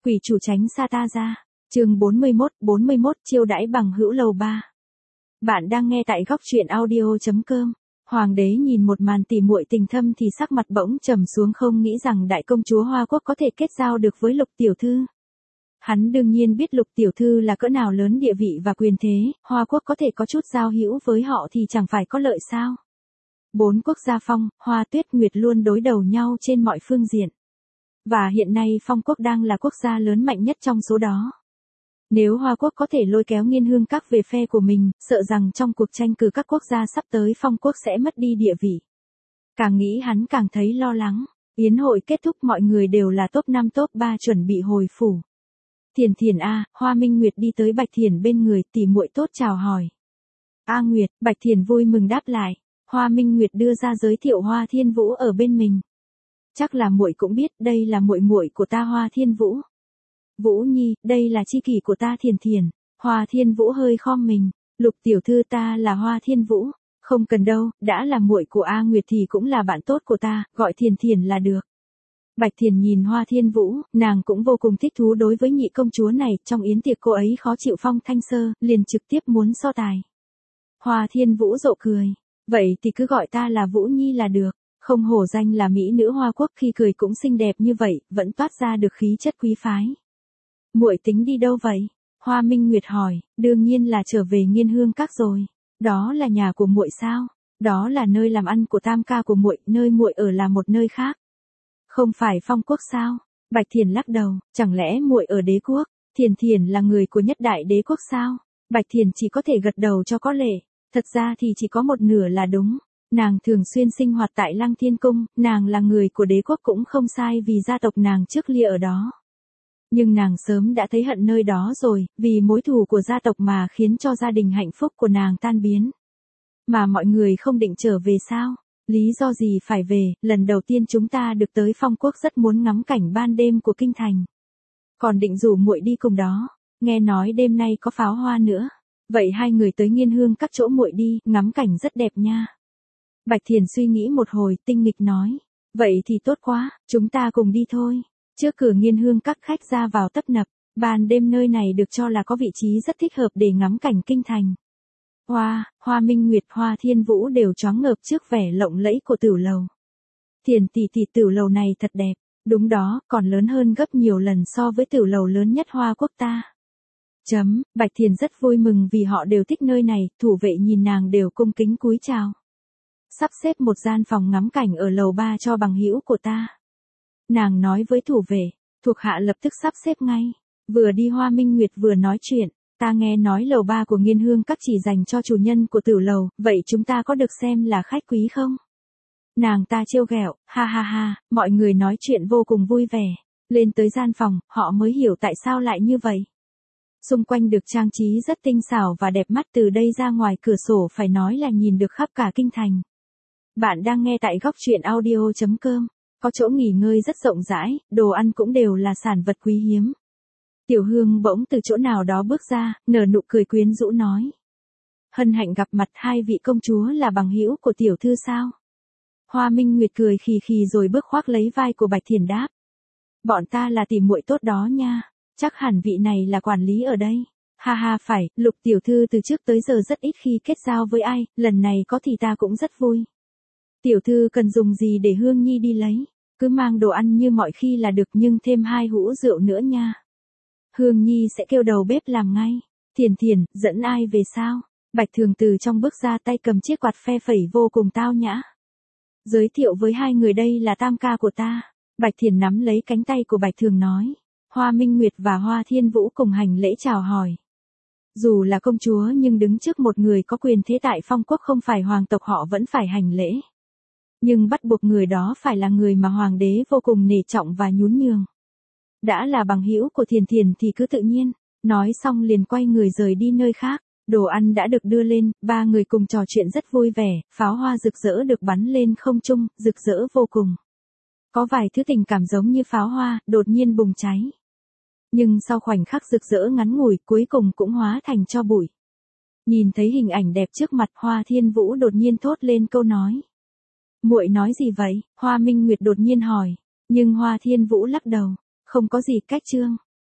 Quỷ chủ tránh xa ta ra. Chương 41 chiêu đãi bằng hữu lầu 3. Bạn đang nghe tại góc truyện audio.com. Hoàng đế nhìn một màn tỉ muội tình thâm thì sắc mặt bỗng trầm xuống, không nghĩ rằng đại công chúa Hoa Quốc có thể kết giao được với Lục tiểu thư. Hắn đương nhiên biết Lục tiểu thư là cỡ nào lớn địa vị và quyền thế, Hoa Quốc có thể có chút giao hữu với họ thì chẳng phải có lợi sao? 4 quốc gia Phong, Hoa, Tuyết, Nguyệt luôn đối đầu nhau trên mọi phương diện. Và hiện nay Phong quốc đang là quốc gia lớn mạnh nhất trong số đó. Nếu Hoa Quốc có thể lôi kéo Nghiên Hương Các về phe của mình, sợ rằng trong cuộc tranh cử các quốc gia sắp tới Phong quốc sẽ mất đi địa vị. Càng nghĩ hắn càng thấy lo lắng. Yến hội kết thúc, mọi người đều là top 5 top 3 chuẩn bị hồi phủ. Thiền a, Hoa Minh Nguyệt đi tới Bạch Thiền bên người, tỉ muội tốt chào hỏi. A Nguyệt, Bạch Thiền vui mừng đáp lại. Hoa Minh Nguyệt đưa ra giới thiệu Hoa Thiên Vũ ở bên mình. Chắc là muội cũng biết, đây là muội muội của ta Hoa Thiên Vũ. Vũ Nhi, đây là tri kỷ của ta Thiền. Hoa Thiên Vũ hơi khom mình. Lục tiểu thư, ta là Hoa Thiên Vũ. Không cần đâu, đã là muội của A Nguyệt thì cũng là bạn tốt của ta, gọi Thiền là được. Bạch Thiền nhìn Hoa Thiên Vũ, nàng cũng vô cùng thích thú đối với nhị công chúa này, trong yến tiệc cô ấy khó chịu phong thanh sơ, liền trực tiếp muốn so tài. Hoa Thiên Vũ rộ cười. Vậy thì cứ gọi ta là Vũ Nhi là được. Không hổ danh là mỹ nữ Hoa Quốc, khi cười cũng xinh đẹp như vậy, vẫn toát ra được khí chất quý phái. Muội tính đi đâu vậy? Hoa Minh Nguyệt hỏi. Đương nhiên là trở về Nghiên Hương Các rồi. Đó là nhà của muội sao? Đó là nơi làm ăn của tam ca của muội, nơi muội ở là một nơi khác. Không phải Phong quốc sao? Bạch Thiền lắc đầu. Chẳng lẽ muội ở Đế quốc? Thiền là người của nhất đại Đế quốc sao? Bạch Thiền chỉ có thể gật đầu cho có lệ. Thật ra thì chỉ có một nửa là đúng. Nàng thường xuyên sinh hoạt tại Lăng Thiên Cung, nàng là người của Đế quốc cũng không sai vì gia tộc nàng trước lia ở đó. Nhưng nàng sớm đã thấy hận nơi đó rồi, vì mối thù của gia tộc mà khiến cho gia đình hạnh phúc của nàng tan biến. Mà mọi người không định trở về sao? Lý do gì phải về? Lần đầu tiên chúng ta được tới Phong quốc rất muốn ngắm cảnh ban đêm của kinh thành. Còn định rủ muội đi cùng đó. Nghe nói đêm nay có pháo hoa nữa. Vậy hai người tới Nghiên Hương Các chỗ muội đi, ngắm cảnh rất đẹp nha. Bạch Thiền suy nghĩ một hồi, tinh nghịch nói. Vậy thì tốt quá, chúng ta cùng đi thôi. Trước cửa Nghiên Hương Các khách ra vào tấp nập, ban đêm nơi này được cho là có vị trí rất thích hợp để ngắm cảnh kinh thành. Hoa Minh Nguyệt, Hoa Thiên Vũ đều choáng ngợp trước vẻ lộng lẫy của tửu lầu. Thiền tỷ, tửu lầu này thật đẹp. Đúng đó, còn lớn hơn gấp nhiều lần so với tửu lầu lớn nhất Hoa Quốc ta. Bạch Thiền rất vui mừng vì họ đều thích nơi này, thủ vệ nhìn nàng đều cung kính cúi chào. Sắp xếp một gian phòng ngắm cảnh ở lầu 3 cho bằng hữu của ta. Nàng nói với thủ vệ, thuộc hạ lập tức sắp xếp ngay. Vừa đi Hoa Minh Nguyệt vừa nói chuyện, ta nghe nói lầu 3 của Nghiên Hương Các chỉ dành cho chủ nhân của tửu lầu, vậy chúng ta có được xem là khách quý không? Nàng ta trêu ghẹo, ha, mọi người nói chuyện vô cùng vui vẻ. Lên tới gian phòng, họ mới hiểu tại sao lại như vậy. Xung quanh được trang trí rất tinh xảo và đẹp mắt, từ đây ra ngoài cửa sổ phải nói là nhìn được khắp cả kinh thành. Bạn đang nghe tại góc truyện audio.com. Có chỗ nghỉ ngơi rất rộng rãi, đồ ăn cũng đều là sản vật quý hiếm. Tiểu Hương bỗng từ chỗ nào đó bước ra, nở nụ cười quyến rũ nói. Hân hạnh gặp mặt, hai vị công chúa là bằng hữu của tiểu thư sao? Hoa Minh Nguyệt cười khì khì rồi bước khoác lấy vai của Bạch Thiền đáp. Bọn ta là tỉ muội tốt đó nha. Chắc hẳn vị này là quản lý ở đây. Ha phải, Lục tiểu thư từ trước tới giờ rất ít khi kết giao với ai, lần này có thì ta cũng rất vui. Tiểu thư cần dùng gì để Hương Nhi đi lấy? Cứ mang đồ ăn như mọi khi là được, nhưng thêm 2 hũ rượu nữa nha. Hương Nhi sẽ kêu đầu bếp làm ngay. Thiền, dẫn ai về sao? Bạch Thường từ trong bước ra, tay cầm chiếc quạt phe phẩy vô cùng tao nhã. Giới thiệu với hai người, đây là tam ca của ta. Bạch Thiền nắm lấy cánh tay của Bạch Thường nói. Hoa Minh Nguyệt và Hoa Thiên Vũ cùng hành lễ chào hỏi. Dù là công chúa nhưng đứng trước một người có quyền thế tại Phong quốc không phải hoàng tộc họ vẫn phải hành lễ. Nhưng bắt buộc người đó phải là người mà hoàng đế vô cùng nể trọng và nhún nhường. Đã là bằng hữu của Thiền thì cứ tự nhiên. Nói xong liền quay người rời đi nơi khác. Đồ ăn đã được đưa lên, ba người cùng trò chuyện rất vui vẻ, pháo hoa rực rỡ được bắn lên không trung, rực rỡ vô cùng. Có vài thứ tình cảm giống như pháo hoa, đột nhiên bùng cháy. Nhưng sau khoảnh khắc rực rỡ ngắn ngủi, cuối cùng cũng hóa thành tro bụi. Nhìn thấy hình ảnh đẹp trước mặt, Hoa Thiên Vũ đột nhiên thốt lên câu nói. Muội nói gì vậy? Hoa Minh Nguyệt đột nhiên hỏi. Nhưng Hoa Thiên Vũ lắc đầu. Không có gì, cách chương.